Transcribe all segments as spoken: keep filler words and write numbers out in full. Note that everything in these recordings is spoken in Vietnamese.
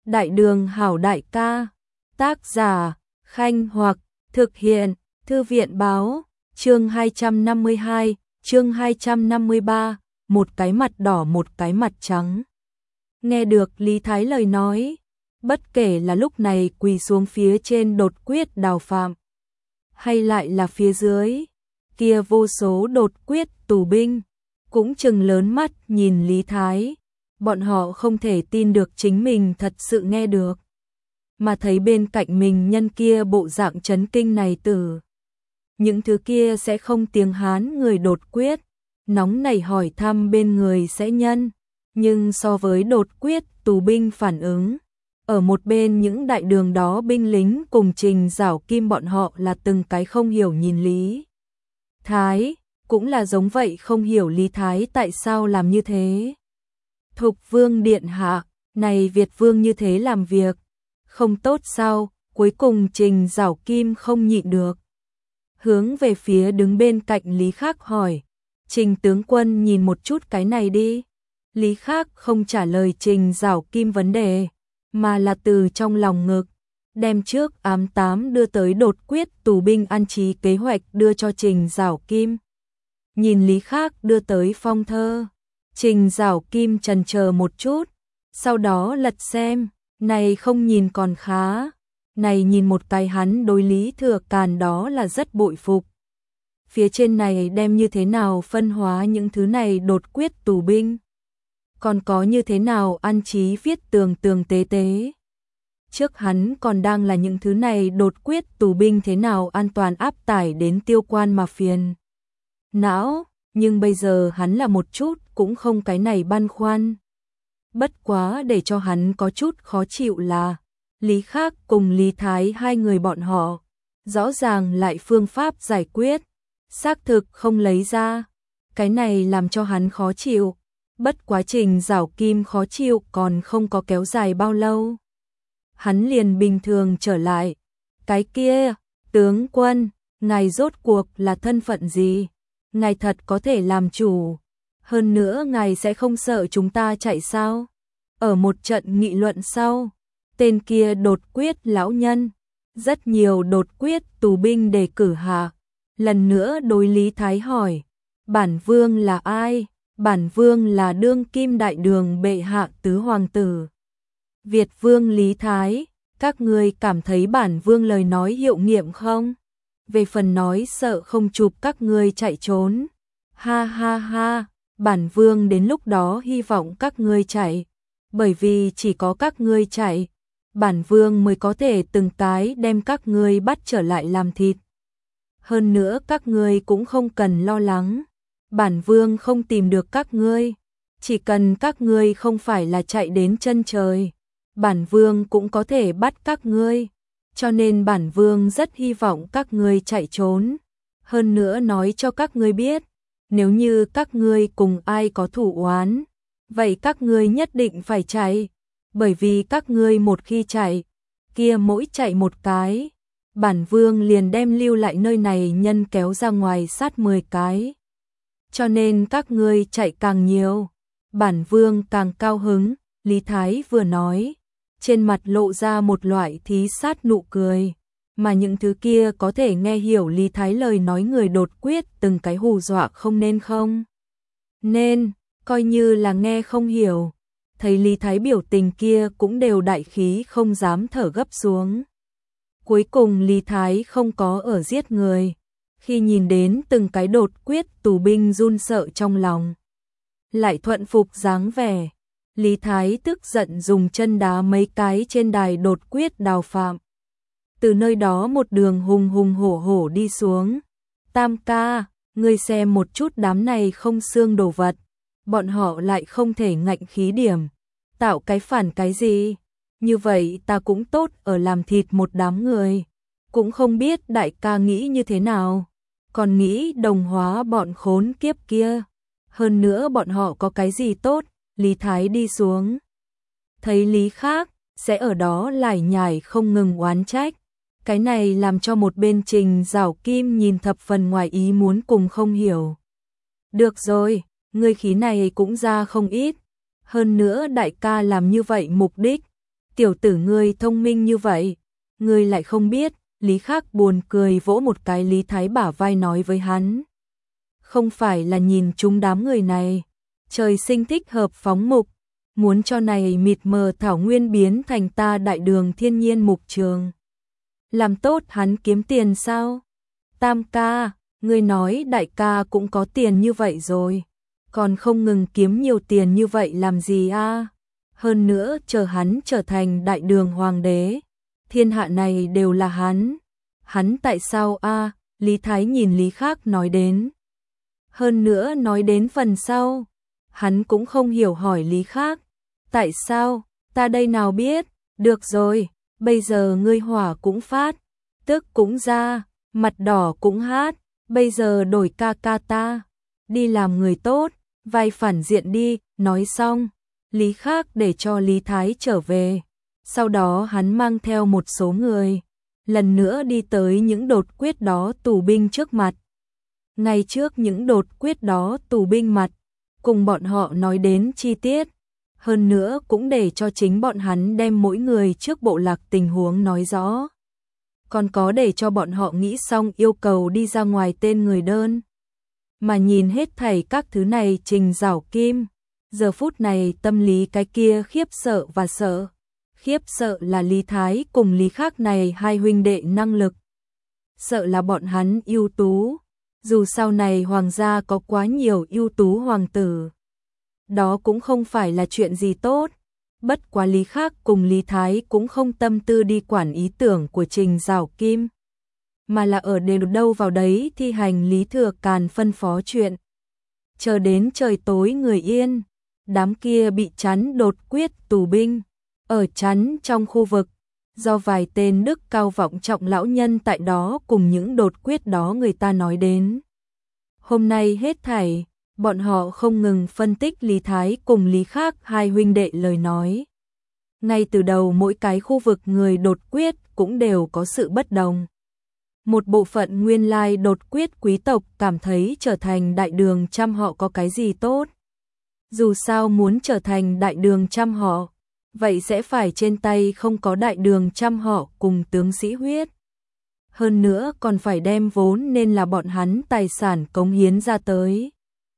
Đại đường hảo đại ca. Tác giả, Khanh Hoặc, thực hiện, Thư viện báo, chương hai trăm năm mươi hai, chương hai trăm năm mươi ba, một cái mặt đỏ một cái mặt trắng. Nghe được Lý Thái lời nói, bất kể là lúc này quỳ xuống phía trên đột quyết Đào Phạm, hay lại là phía dưới, kia vô số đột quyết tù binh, cũng trừng lớn mắt nhìn Lý Thái. Bọn họ không thể tin được chính mình thật sự nghe được, mà thấy bên cạnh mình nhân kia bộ dạng chấn kinh này tử. Những thứ kia sẽ không tiếng Hán người đột quyết, nóng nảy hỏi thăm bên người sẽ nhân, nhưng so với đột quyết tù binh phản ứng, ở một bên những đại đường đó binh lính cùng Trình Giảo Kim bọn họ là từng cái không hiểu nhìn Lý Thái, cũng là giống vậy không hiểu Lý Thái tại sao làm như thế. Thục Vương điện hạ, này Việt Vương như thế làm việc, không tốt sao? Cuối cùng Trình Giảo Kim không nhịn được, hướng về phía đứng bên cạnh Lý Khắc hỏi, Trình tướng quân nhìn một chút cái này đi. Lý Khắc không trả lời Trình Giảo Kim vấn đề, mà là từ trong lòng ngực, đem trước ám tám đưa tới đột quyết tù binh an trí kế hoạch đưa cho Trình Giảo Kim. Nhìn Lý Khắc đưa tới phong thơ, Trình Giảo Kim chần chờ một chút, sau đó lật xem, này không nhìn còn khá, này nhìn một cái hắn đối Lý Thừa Càn đó là rất bội phục. Phía trên này đem như thế nào phân hóa những thứ này đột quyết tù binh, còn có như thế nào an trí viết tường tường tế tế. Trước hắn còn đang là những thứ này đột quyết tù binh thế nào an toàn áp tải đến Tiêu Quan mà phiền não, nhưng bây giờ hắn là một chút cũng không cái này băn khoăn. Bất quá để cho hắn có chút khó chịu là Lý Khắc cùng Lý Thái hai người bọn họ rõ ràng lại phương pháp giải quyết xác thực không lấy ra, cái này làm cho hắn khó chịu. Bất quá Trình Giảo Kim khó chịu còn không có kéo dài bao lâu, hắn liền bình thường trở lại. Cái kia, tướng quân, ngài rốt cuộc là thân phận gì? Ngài thật có thể làm chủ, hơn nữa ngài sẽ không sợ chúng ta chạy sao? Ở một trận nghị luận sau, tên kia đột quyết lão nhân, rất nhiều đột quyết tù binh đề cử hạ, lần nữa đối Lý Thái hỏi, bản vương là ai? Bản vương là đương kim đại đường bệ hạ tứ hoàng tử Việt Vương Lý Thái, các ngươi cảm thấy bản vương lời nói hiệu nghiệm không? Về phần nói sợ không chụp các ngươi chạy trốn. Ha ha ha, bản vương đến lúc đó hy vọng các ngươi chạy, bởi vì chỉ có các ngươi chạy, bản vương mới có thể từng cái đem các ngươi bắt trở lại làm thịt. Hơn nữa các ngươi cũng không cần lo lắng, bản vương không tìm được các ngươi, chỉ cần các ngươi không phải là chạy đến chân trời, bản vương cũng có thể bắt các ngươi. Cho nên bản vương rất hy vọng các ngươi chạy trốn. Hơn nữa nói cho các ngươi biết, nếu như các ngươi cùng ai có thủ oán, vậy các ngươi nhất định phải chạy, bởi vì các ngươi một khi chạy, kia mỗi chạy một cái, bản vương liền đem lưu lại nơi này nhân kéo ra ngoài sát mười cái. Cho nên các ngươi chạy càng nhiều, bản vương càng cao hứng. Lý Thái vừa nói, trên mặt lộ ra một loại thí sát nụ cười, mà những thứ kia có thể nghe hiểu Lý Thái lời nói người đột quyết từng cái hù dọa không nên không. Nên, coi như là nghe không hiểu, thấy Lý Thái biểu tình kia cũng đều đại khí không dám thở gấp xuống. Cuối cùng Lý Thái không có ở giết người, khi nhìn đến từng cái đột quyết tù binh run sợ trong lòng, lại thuận phục dáng vẻ. Lý Thái tức giận dùng chân đá mấy cái trên đài đột quyết Đào Phạm. Từ nơi đó một đường hùng hùng hổ hổ đi xuống. Tam ca, ngươi xem một chút đám này không xương đồ vật, bọn họ lại không thể ngạnh khí điểm, tạo cái phản cái gì? Như vậy ta cũng tốt ở làm thịt một đám người, cũng không biết đại ca nghĩ như thế nào, còn nghĩ đồng hóa bọn khốn kiếp kia. Hơn nữa bọn họ có cái gì tốt? Lý Thái đi xuống, thấy Lý Khắc sẽ ở đó lải nhải không ngừng oán trách, cái này làm cho một bên Trình Giảo Kim nhìn thập phần ngoài ý muốn cùng không hiểu. Được rồi, ngươi khí này cũng ra không ít, hơn nữa đại ca làm như vậy mục đích, Tiểu tử ngươi thông minh như vậy, ngươi lại không biết. Lý Khắc buồn cười vỗ một cái Lý Thái bả vai nói với hắn. Không phải là nhìn chúng đám người này, trời sinh thích hợp phóng mục, muốn cho này mịt mờ thảo nguyên biến thành ta đại đường thiên nhiên mục trường. Làm tốt hắn kiếm tiền sao? Tam ca, ngươi nói đại ca cũng có tiền như vậy rồi, còn không ngừng kiếm nhiều tiền như vậy làm gì a? Hơn nữa chờ hắn trở thành đại đường hoàng đế, thiên hạ này đều là hắn. Hắn tại sao a? Lý Thái nhìn Lý Khắc nói đến. Hơn nữa nói đến phần sau, hắn cũng không hiểu hỏi Lý Khắc. Tại sao? Ta đây nào biết, được rồi, bây giờ ngươi hỏa cũng phát, tức cũng ra, mặt đỏ cũng hát, bây giờ đổi ca ca ta, đi làm người tốt, vai phản diện đi, nói xong, Lý Khắc để cho Lý Thái trở về, sau đó hắn mang theo một số người, lần nữa đi tới những đột quyết đó tù binh trước mặt. Ngay trước những đột quyết đó tù binh mặt, cùng bọn họ nói đến chi tiết, hơn nữa cũng để cho chính bọn hắn đem mỗi người trước bộ lạc tình huống nói rõ. Còn có để cho bọn họ nghĩ xong yêu cầu đi ra ngoài tên người đơn. Mà nhìn hết thảy các thứ này Trình Giảo Kim, giờ phút này tâm lý cái kia khiếp sợ và sợ. Khiếp sợ là Lý Thái cùng Lý Khắc này hai huynh đệ năng lực. Sợ là bọn hắn ưu tú, dù sau này hoàng gia có quá nhiều ưu tú hoàng tử. Đó cũng không phải là chuyện gì tốt. Bất quá Lý Khắc cùng Lý Thái cũng không tâm tư đi quản ý tưởng của Trình Giảo Kim, mà là ở đều đâu vào đấy thi hành Lý Thừa Càn phân phó chuyện. Chờ đến trời tối người yên, đám kia bị chắn đột quyết tù binh, ở chắn trong khu vực, do vài tên đức cao vọng trọng lão nhân tại đó cùng những đột quyết đó người ta nói đến. Hôm nay hết thảy, bọn họ không ngừng phân tích Lý Thái cùng Lý Khắc hai huynh đệ lời nói. Ngay từ đầu mỗi cái khu vực người đột quyết cũng đều có sự bất đồng. Một bộ phận nguyên lai đột quyết quý tộc cảm thấy trở thành đại đường trăm họ có cái gì tốt. Dù sao muốn trở thành đại đường trăm họ, vậy sẽ phải trên tay không có đại đường trăm họ cùng tướng sĩ huyết. Hơn nữa còn phải đem vốn nên là bọn hắn tài sản cống hiến ra tới.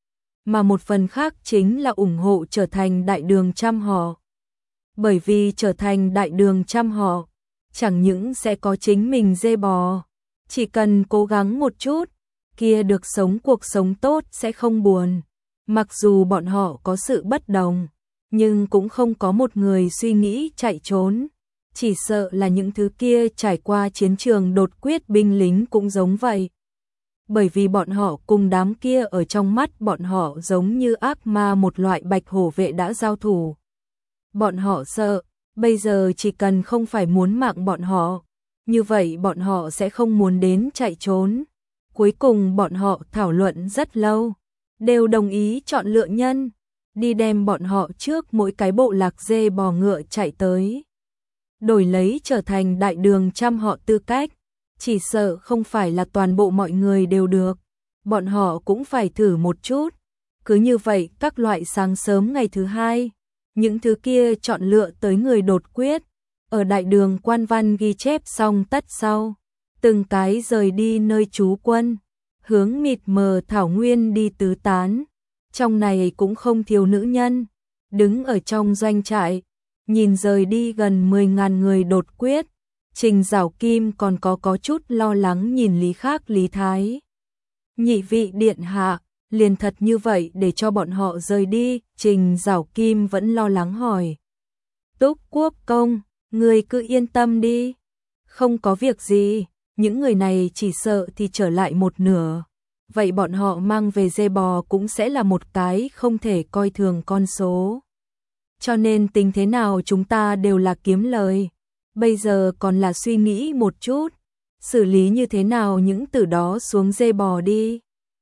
Mà một phần khác chính là ủng hộ trở thành đại đường trăm họ. Bởi vì trở thành đại đường trăm họ, chẳng những sẽ có chính mình dê bò, chỉ cần cố gắng một chút, kia được sống cuộc sống tốt sẽ không buồn. Mặc dù bọn họ có sự bất đồng, nhưng cũng không có một người suy nghĩ chạy trốn. Chỉ sợ là những thứ kia trải qua chiến trường đột quyết binh lính cũng giống vậy. Bởi vì bọn họ cùng đám kia ở trong mắt bọn họ giống như ác ma một loại bạch hổ vệ đã giao thủ. Bọn họ sợ, bây giờ chỉ cần không phải muốn mạng bọn họ, như vậy bọn họ sẽ không muốn đến chạy trốn. Cuối cùng bọn họ thảo luận rất lâu, đều đồng ý chọn lựa nhân, đi đem bọn họ trước mỗi cái bộ lạc dê bò ngựa chạy tới. Đổi lấy trở thành đại đường trăm họ tư cách, chỉ sợ không phải là toàn bộ mọi người đều được, bọn họ cũng phải thử một chút. Cứ như vậy các loại sáng sớm ngày thứ hai, những thứ kia chọn lựa tới người đột quyết, ở đại đường quan văn ghi chép xong tất sau, từng cái rời đi nơi trú quân, hướng mịt mờ thảo nguyên đi tứ tán. Trong này cũng không thiếu nữ nhân, đứng ở trong doanh trại, nhìn rời đi gần mười ngàn người đột quyết. Trình Giảo Kim còn có có chút lo lắng nhìn Lý Khắc Lý Thái. Nhị vị điện hạ, liền thật như vậy để cho bọn họ rời đi, Trình Giảo Kim vẫn lo lắng hỏi. Túc Quốc công, người cứ yên tâm đi, không có việc gì, những người này chỉ sợ thì trở lại một nửa. Vậy bọn họ mang về dê bò cũng sẽ là một cái không thể coi thường con số. Cho nên tính thế nào chúng ta đều là kiếm lời. Bây giờ còn là suy nghĩ một chút, xử lý như thế nào những từ đó xuống dê bò đi.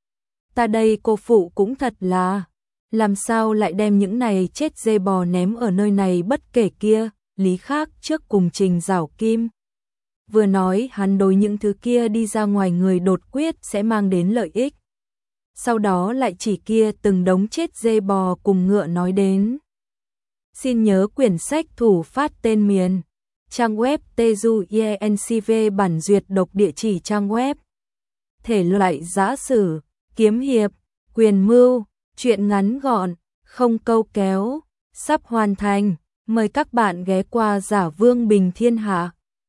Ta đây cô phụ cũng thật là, làm sao lại đem những này chết dê bò ném ở nơi này bất kể kia. Lý Khắc trước cùng Trình Giảo Kim vừa nói hắn đối những thứ kia đi ra ngoài người đột quyết sẽ mang đến lợi ích. Sau đó lại chỉ kia từng đống chết dê bò cùng ngựa nói đến. Xin nhớ quyển sách thủ phát tên miền. Trang web Teju e en xê vê bản duyệt độc địa chỉ trang web. Thể loại giã sử, kiếm hiệp, quyền mưu, truyện ngắn gọn, không câu kéo, sắp hoàn thành. Mời các bạn ghé qua Giả Vương Bình Thiên Hạ.